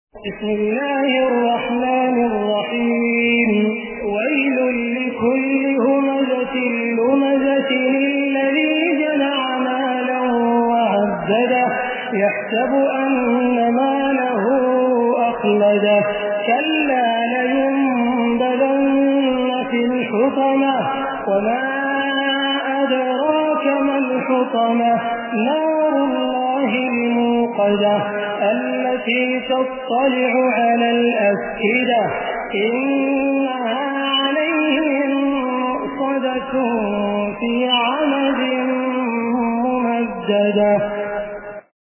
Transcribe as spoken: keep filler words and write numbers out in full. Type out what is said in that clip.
بسم الله الرحمن الرحيم ويل لكل همزة لمزة الذي جمع مالا وعدده يحسب أن ماله أخلده كلا لينبذن في الحطمة وما أدراك ما الحطمة نار الله الموقدة التي تطلع على الأفئدة.